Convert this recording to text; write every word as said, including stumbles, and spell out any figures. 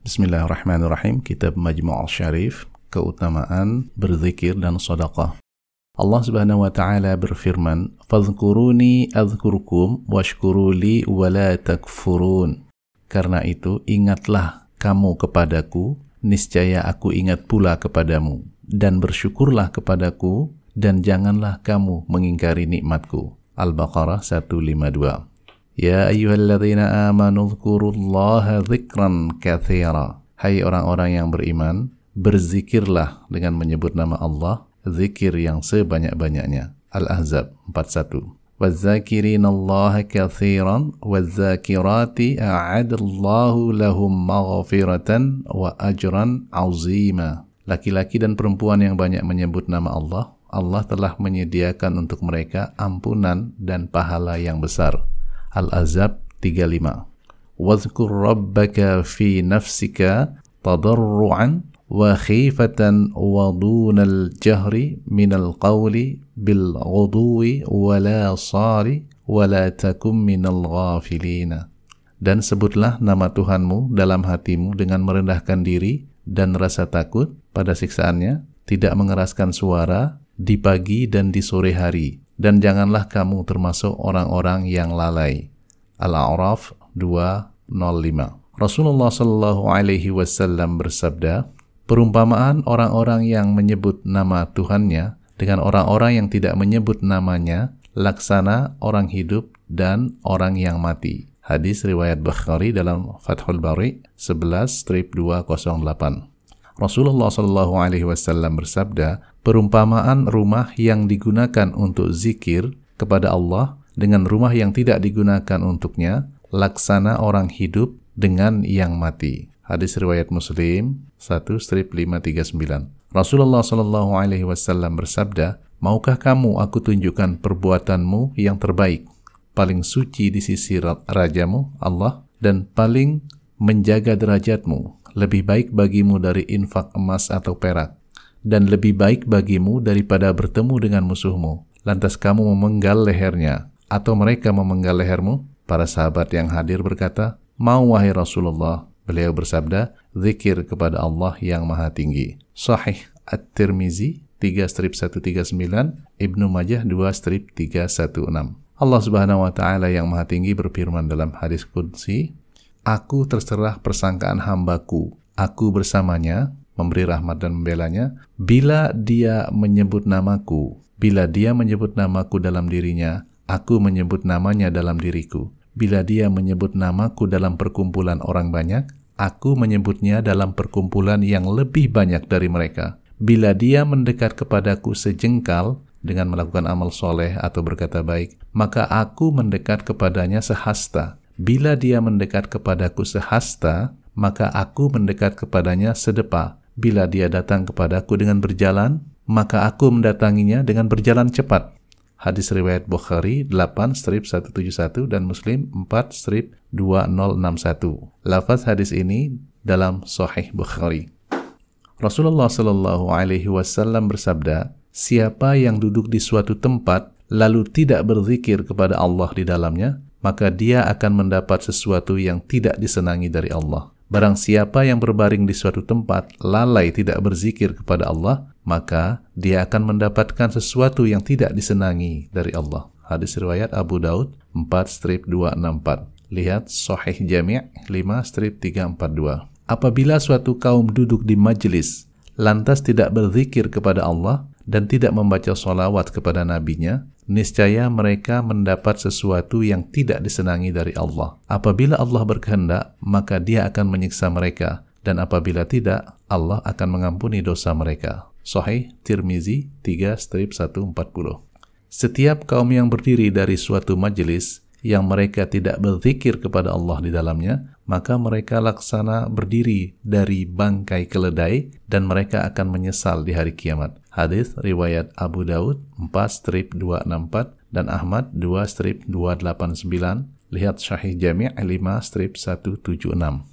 Bismillahirrahmanirrahim. Kitab Majmu' Syarif, keutamaan berzikir dan sedekah. Allah Subhanahu wa taala berfirman, "Fadhkuruni adzkurkum washkuruli wala takfurun." Karena itu ingatlah kamu kepadaku, niscaya aku ingat pula kepadamu, dan bersyukurlah kepadaku dan janganlah kamu mengingkari nikmatku. Al-Baqarah seratus lima puluh dua. Ya ayyuhalladzina amanu dzkurullaha dzikran katsira. Hai orang-orang yang beriman, berzikirlah dengan menyebut nama Allah, zikir yang sebanyak-banyaknya. Al-Ahzab empat puluh satu. Wadzakirinallaha katsiran wadzakirati a'adallahu lahum maghfiratan wa ajran 'azima. Laki-laki dan perempuan yang banyak menyebut nama Allah, Allah telah menyediakan untuk mereka ampunan dan pahala yang besar. Al-Ahzab tiga puluh lima. Wadhkur rabbaka fi nafsika tadarru'an wa khifatan wa dunal jahri minal qawli bil ghuduwi wa la sari wa la takum minal ghafilina. Dan sebutlah nama Tuhanmu dalam hatimu dengan merendahkan diri dan rasa takut pada siksaannya, tidak mengeraskan suara di pagi dan di sore hari, dan janganlah kamu termasuk orang-orang yang lalai. Al-A'raf dua nol lima. Rasulullah Shallallahu Alaihi Wasallam bersabda, perumpamaan orang-orang yang menyebut nama Tuhannya dengan orang-orang yang tidak menyebut namanya, laksana orang hidup dan orang yang mati. Hadis riwayat Bukhari dalam Fathul Bari sebelas dua nol delapan. Rasulullah Shallallahu Alaihi Wasallam bersabda, perumpamaan rumah yang digunakan untuk zikir kepada Allah dengan rumah yang tidak digunakan untuknya, laksana orang hidup dengan yang mati. Hadis riwayat Muslim satu lima tiga sembilan. Rasulullah Shallallahu Alaihi Wasallam bersabda, maukah kamu aku tunjukkan perbuatanmu yang terbaik, paling suci di sisi Rajamu Allah, dan paling menjaga derajatmu, lebih baik bagimu dari infak emas atau perak, dan lebih baik bagimu daripada bertemu dengan musuhmu, lantas kamu memenggal lehernya, atau mereka memenggal lehermu? Para sahabat yang hadir berkata, mau wahai Rasulullah. Beliau bersabda, zikir kepada Allah yang maha tinggi. Sahih At-Tirmizi tiga seratus tiga puluh sembilan, Ibnu Majah dua tiga satu enam. Allah Subhanahu wa taala yang maha tinggi berfirman dalam hadis qudsi, aku terserah persangkaan hambaku, aku bersamanya, memberi rahmat dan membelanya, bila dia menyebut namaku, bila dia menyebut namaku dalam dirinya, aku menyebut namanya dalam diriku. Bila dia menyebut namaku dalam perkumpulan orang banyak, aku menyebutnya dalam perkumpulan yang lebih banyak dari mereka. Bila dia mendekat kepadaku sejengkal dengan melakukan amal soleh atau berkata baik, maka aku mendekat kepadanya sehasta. Bila dia mendekat kepadaku sehasta, maka aku mendekat kepadanya sedepa. Bila dia datang kepadaku dengan berjalan, maka aku mendatanginya dengan berjalan cepat. Hadis riwayat Bukhari delapan seratus tujuh puluh satu dan Muslim empat dua nol enam satu. Lafaz hadis ini dalam Sahih Bukhari. Rasulullah Shallallahu Alaihi Wasallam bersabda, siapa yang duduk di suatu tempat lalu tidak berzikir kepada Allah di dalamnya, maka dia akan mendapat sesuatu yang tidak disenangi dari Allah. Barang siapa yang berbaring di suatu tempat lalai tidak berzikir kepada Allah, maka dia akan mendapatkan sesuatu yang tidak disenangi dari Allah. Hadis riwayat Abu Daud empat dua enam empat. Lihat Sahih Jami' lima tiga empat dua. Apabila suatu kaum duduk di majelis lantas tidak berzikir kepada Allah dan tidak membaca sholawat kepada nabinya, niscaya mereka mendapat sesuatu yang tidak disenangi dari Allah. Apabila Allah berkehendak, maka dia akan menyiksa mereka, dan apabila tidak, Allah akan mengampuni dosa mereka. Sahih Tirmizi tiga seratus empat puluh. Setiap kaum yang berdiri dari suatu majelis yang mereka tidak berzikir kepada Allah di dalamnya, maka mereka laksana berdiri dari bangkai keledai dan mereka akan menyesal di hari kiamat. Hadis riwayat Abu Daud empat dua enam empat dan Ahmad dua dua delapan sembilan. Lihat Sahih Jami' lima seratus tujuh puluh enam.